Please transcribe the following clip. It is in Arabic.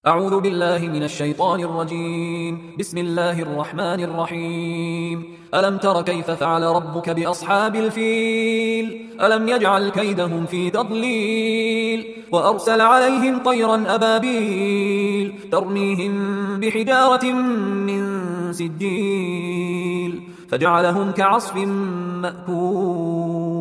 أعوذ بالله من الشيطان الرجيم. بسم الله الرحمن الرحيم. ألم تر كيف فعل ربك بأصحاب الفيل؟ ألم يجعل كيدهم في تضليل وأرسل عليهم طيرا أبابيل ترميهم بحجارة من سجيل فجعلهم كعصف مأكول.